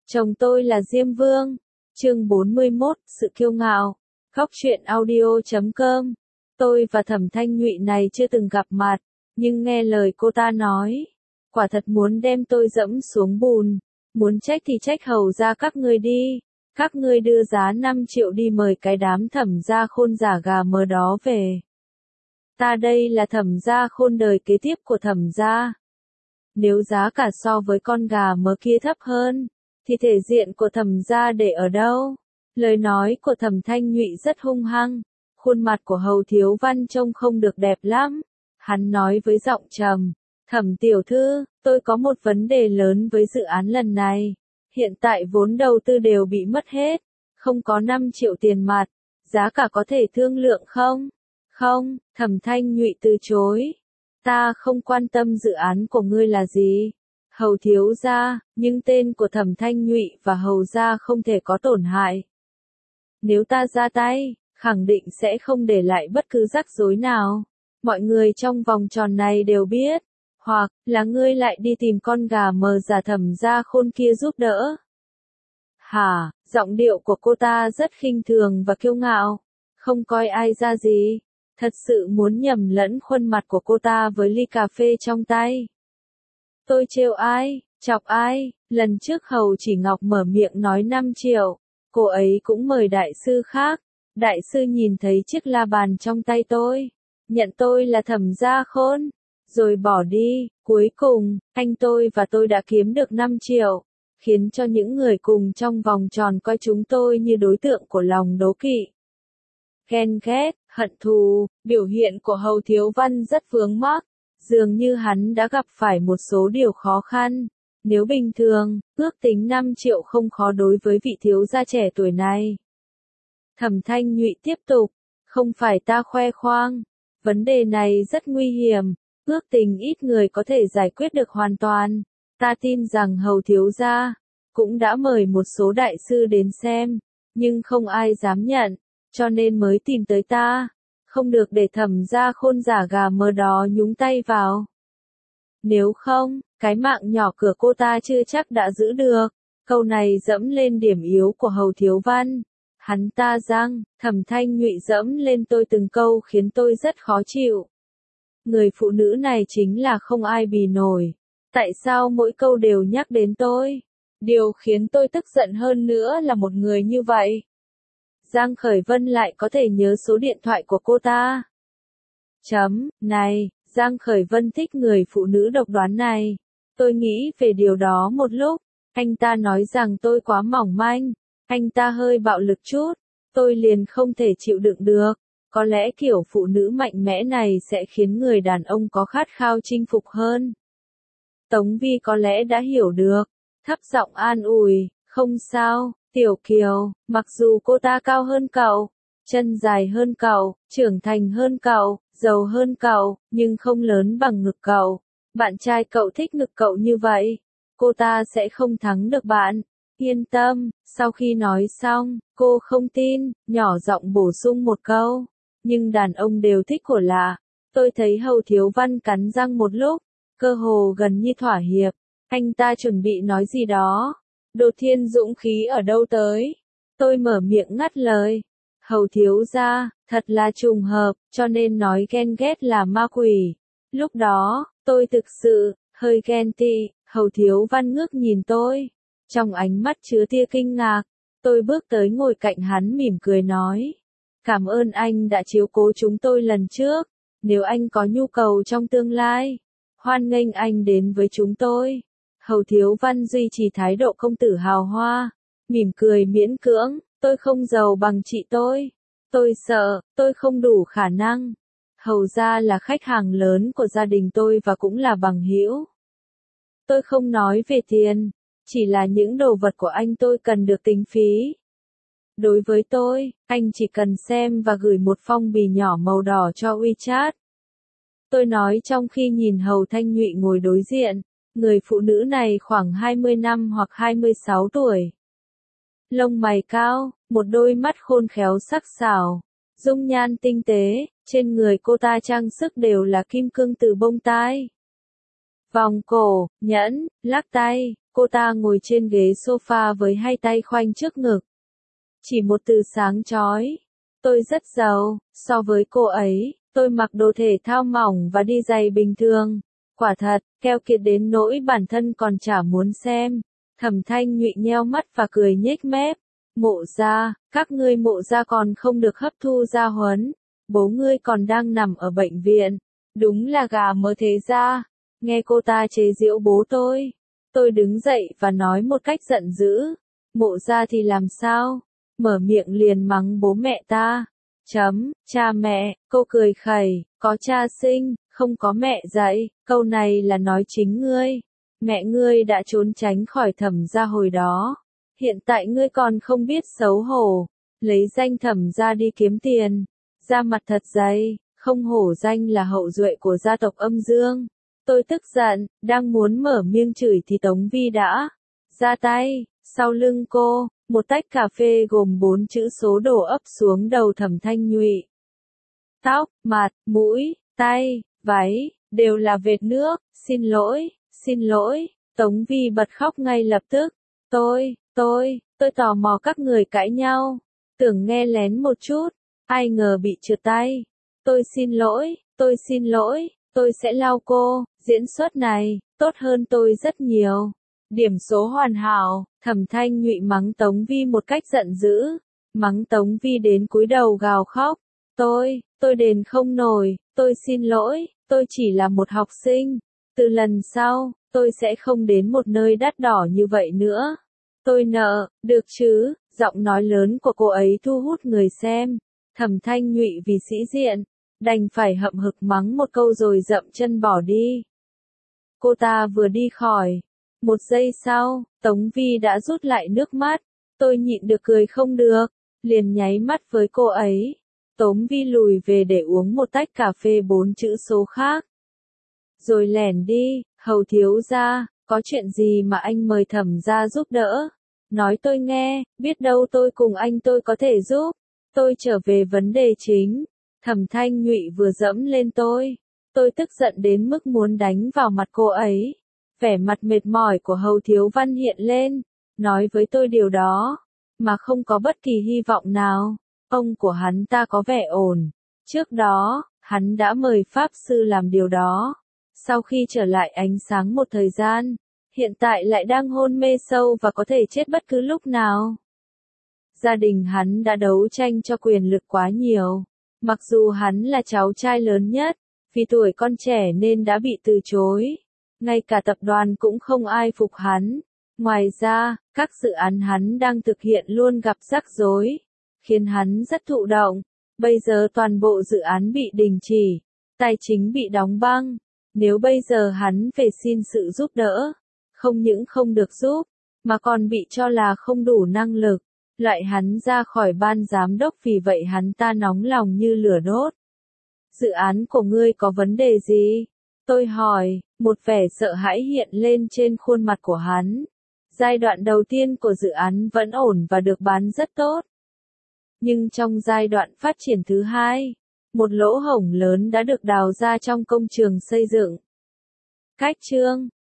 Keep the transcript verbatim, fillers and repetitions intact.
Chồng tôi là Diêm Vương. Chương bốn mươi mốt, sự kiêu ngạo. Góc truyện audio chấm com. Tôi và Thẩm Thanh Nhụy này chưa từng gặp mặt, nhưng nghe lời cô ta nói, quả thật muốn đem tôi dẫm xuống bùn. Muốn trách thì trách hầu ra các ngươi đi. Các ngươi đưa giá năm triệu đi mời cái đám Thẩm gia Khôn giả gà mờ đó về. Ta đây là Thẩm gia Khôn đời kế tiếp của Thẩm gia. Nếu giá cả so với con gà mờ kia thấp hơn, thì thể diện của Thẩm gia để ở đâu? Lời nói của Thẩm Thanh Nhụy rất hung hăng, khuôn mặt của Hầu Thiếu Văn trông không được đẹp lắm. Hắn nói với giọng trầm, Thẩm tiểu thư, tôi có một vấn đề lớn với dự án lần này. Hiện tại vốn đầu tư đều bị mất hết, không có năm triệu tiền mặt, giá cả có thể thương lượng không? Không, Thẩm Thanh Nhụy từ chối. Ta không quan tâm dự án của ngươi là gì, Hầu thiếu gia, nhưng tên của Thẩm Thanh Nhụy và Hầu gia không thể có tổn hại. Nếu ta ra tay, khẳng định sẽ không để lại bất cứ rắc rối nào. Mọi người trong vòng tròn này đều biết, hoặc là ngươi lại đi tìm con gà mờ giả Thẩm gia Khôn kia giúp đỡ. Hả, giọng điệu của cô ta rất khinh thường và kiêu ngạo, không coi ai ra gì. Thật sự muốn nhầm lẫn khuôn mặt của cô ta với ly cà phê trong tay. Tôi trêu ai, chọc ai, lần trước Hầu Chỉ Ngọc mở miệng nói năm triệu, cô ấy cũng mời đại sư khác. Đại sư nhìn thấy chiếc la bàn trong tay tôi, nhận tôi là Thẩm gia Khôn, rồi bỏ đi. Cuối cùng, anh tôi và tôi đã kiếm được năm triệu, khiến cho những người cùng trong vòng tròn coi chúng tôi như đối tượng của lòng đố kỵ. Ghen ghét, hận thù, biểu hiện của Hầu Thiếu Văn rất vướng mắc, dường như hắn đã gặp phải một số điều khó khăn. Nếu bình thường, ước tính năm triệu không khó đối với vị thiếu gia trẻ tuổi này. Thẩm Thanh Nhụy tiếp tục, không phải ta khoe khoang, vấn đề này rất nguy hiểm, ước tính ít người có thể giải quyết được hoàn toàn. Ta tin rằng Hầu Thiếu gia cũng đã mời một số đại sư đến xem, nhưng không ai dám nhận. Cho nên mới tìm tới ta, không được để Thẩm gia Khôn giả gà mờ đó nhúng tay vào. Nếu không, cái mạng nhỏ cửa cô ta chưa chắc đã giữ được. Câu này dẫm lên điểm yếu của Hầu Thiếu Văn. Hắn ta rằng, Thẩm Thanh Nhụy dẫm lên tôi từng câu khiến tôi rất khó chịu. Người phụ nữ này chính là không ai bì nổi. Tại sao mỗi câu đều nhắc đến tôi? Điều khiến tôi tức giận hơn nữa là một người như vậy. Giang Khởi Vân lại có thể nhớ số điện thoại của cô ta. Chấm, này, Giang Khởi Vân thích người phụ nữ độc đoán này. Tôi nghĩ về điều đó một lúc, anh ta nói rằng tôi quá mỏng manh, anh ta hơi bạo lực chút, tôi liền không thể chịu đựng được. Có lẽ kiểu phụ nữ mạnh mẽ này sẽ khiến người đàn ông có khát khao chinh phục hơn. Tống Vi có lẽ đã hiểu được, thấp giọng an ủi, không sao. Tiểu Kiều, mặc dù cô ta cao hơn cậu, chân dài hơn cậu, trưởng thành hơn cậu, giàu hơn cậu, nhưng không lớn bằng ngực cậu. Bạn trai cậu thích ngực cậu như vậy, cô ta sẽ không thắng được bạn. Yên tâm, sau khi nói xong, cô không tin, nhỏ giọng bổ sung một câu. Nhưng đàn ông đều thích của lạ. Tôi thấy Hầu Thiếu Văn cắn răng một lúc, cơ hồ gần như thỏa hiệp. Anh ta chuẩn bị nói gì đó. Đột thiên dũng khí ở đâu tới? Tôi mở miệng ngắt lời. Hầu thiếu gia, thật là trùng hợp, cho nên nói ghen ghét là ma quỷ. Lúc đó, tôi thực sự, hơi ghen tị. Hầu thiếu văn ngước nhìn tôi. Trong ánh mắt chứa tia kinh ngạc, tôi bước tới ngồi cạnh hắn mỉm cười nói. Cảm ơn anh đã chiếu cố chúng tôi lần trước. Nếu anh có nhu cầu trong tương lai, hoan nghênh anh đến với chúng tôi. Hầu Thiếu Văn duy trì thái độ công tử hào hoa, mỉm cười miễn cưỡng, tôi không giàu bằng chị tôi. Tôi sợ, tôi không đủ khả năng. Hầu gia là khách hàng lớn của gia đình tôi và cũng là bằng hữu. Tôi không nói về tiền, chỉ là những đồ vật của anh tôi cần được tính phí. Đối với tôi, anh chỉ cần xem và gửi một phong bì nhỏ màu đỏ cho WeChat. Tôi nói trong khi nhìn Hầu Thanh Nhụy ngồi đối diện. Người phụ nữ này khoảng hai mươi năm hoặc hai mươi sáu tuổi. Lông mày cao, một đôi mắt khôn khéo sắc sảo, dung nhan tinh tế, trên người cô ta trang sức đều là kim cương từ bông tai. Vòng cổ, nhẫn, lắc tay, cô ta ngồi trên ghế sofa với hai tay khoanh trước ngực. Chỉ một từ sáng chói. Tôi rất giàu, so với cô ấy, tôi mặc đồ thể thao mỏng và đi giày bình thường. Quả thật, keo kiệt đến nỗi bản thân còn chả muốn xem. Thẩm Thanh Nhụy nheo mắt và cười nhếch mép. Mộ gia, các ngươi mộ gia còn không được hấp thu gia huấn. Bố ngươi còn đang nằm ở bệnh viện. Đúng là gà mớ thế gia. Nghe cô ta chế giễu bố tôi. Tôi đứng dậy và nói một cách giận dữ. Mộ gia thì làm sao? Mở miệng liền mắng bố mẹ ta. Chấm, cha mẹ, cô cười khẩy, có cha sinh, không có mẹ dạy, câu này là nói chính ngươi. Mẹ ngươi đã trốn tránh khỏi Thẩm gia hồi đó. Hiện tại ngươi còn không biết xấu hổ, lấy danh Thẩm gia đi kiếm tiền. Da mặt thật dày, không hổ danh là hậu duệ của gia tộc Âm Dương. Tôi tức giận, đang muốn mở miệng chửi thì Tống Vi đã ra tay, sau lưng cô, một tách cà phê gồm bốn chữ số đổ ấp xuống đầu Thẩm Thanh Nhụy. Tóc, mặt, mũi, tay, váy, đều là vệt nước, xin lỗi, xin lỗi, Tống Vi bật khóc ngay lập tức. Tôi, tôi, tôi tò mò các người cãi nhau, tưởng nghe lén một chút, ai ngờ bị trượt tay. Tôi xin lỗi, tôi xin lỗi, tôi sẽ lau cô, diễn xuất này, tốt hơn tôi rất nhiều. Điểm số hoàn hảo, Thẩm Thanh Nhụy mắng Tống Vi một cách giận dữ, mắng Tống Vi đến cúi đầu gào khóc. Tôi, tôi đền không nổi, tôi xin lỗi, tôi chỉ là một học sinh. Từ lần sau, tôi sẽ không đến một nơi đắt đỏ như vậy nữa. Tôi nợ, được chứ, giọng nói lớn của cô ấy thu hút người xem. Thẩm Thanh Nhụy vì sĩ diện, đành phải hậm hực mắng một câu rồi dậm chân bỏ đi. Cô ta vừa đi khỏi. Một giây sau, Tống Vi đã rút lại nước mắt. Tôi nhịn được cười không được, liền nháy mắt với cô ấy. Tống Vi lùi về để uống một tách cà phê bốn chữ số khác. Rồi lẻn đi, Hầu thiếu gia, có chuyện gì mà anh mời Thẩm gia giúp đỡ? Nói tôi nghe, biết đâu tôi cùng anh tôi có thể giúp. Tôi trở về vấn đề chính. Thẩm Thanh Nhụy vừa dẫm lên tôi. Tôi tức giận đến mức muốn đánh vào mặt cô ấy. Vẻ mặt mệt mỏi của Hầu Thiếu Văn hiện lên, nói với tôi điều đó, mà không có bất kỳ hy vọng nào. Ông của hắn ta có vẻ ổn. Trước đó, hắn đã mời Pháp Sư làm điều đó. Sau khi trở lại ánh sáng một thời gian, hiện tại lại đang hôn mê sâu và có thể chết bất cứ lúc nào. Gia đình hắn đã đấu tranh cho quyền lực quá nhiều. Mặc dù hắn là cháu trai lớn nhất, vì tuổi con trẻ nên đã bị từ chối. Ngay cả tập đoàn cũng không ai phục hắn. Ngoài ra, các dự án hắn đang thực hiện luôn gặp rắc rối, khiến hắn rất thụ động. Bây giờ toàn bộ dự án bị đình chỉ, tài chính bị đóng băng. Nếu bây giờ hắn về xin sự giúp đỡ, không những không được giúp, mà còn bị cho là không đủ năng lực, loại hắn ra khỏi ban giám đốc, vì vậy hắn ta nóng lòng như lửa đốt. Dự án của ngươi có vấn đề gì? Tôi hỏi, một vẻ sợ hãi hiện lên trên khuôn mặt của hắn. Giai đoạn đầu tiên của dự án vẫn ổn và được bán rất tốt. Nhưng trong giai đoạn phát triển thứ hai, một lỗ hổng lớn đã được đào ra trong công trường xây dựng. Cách chương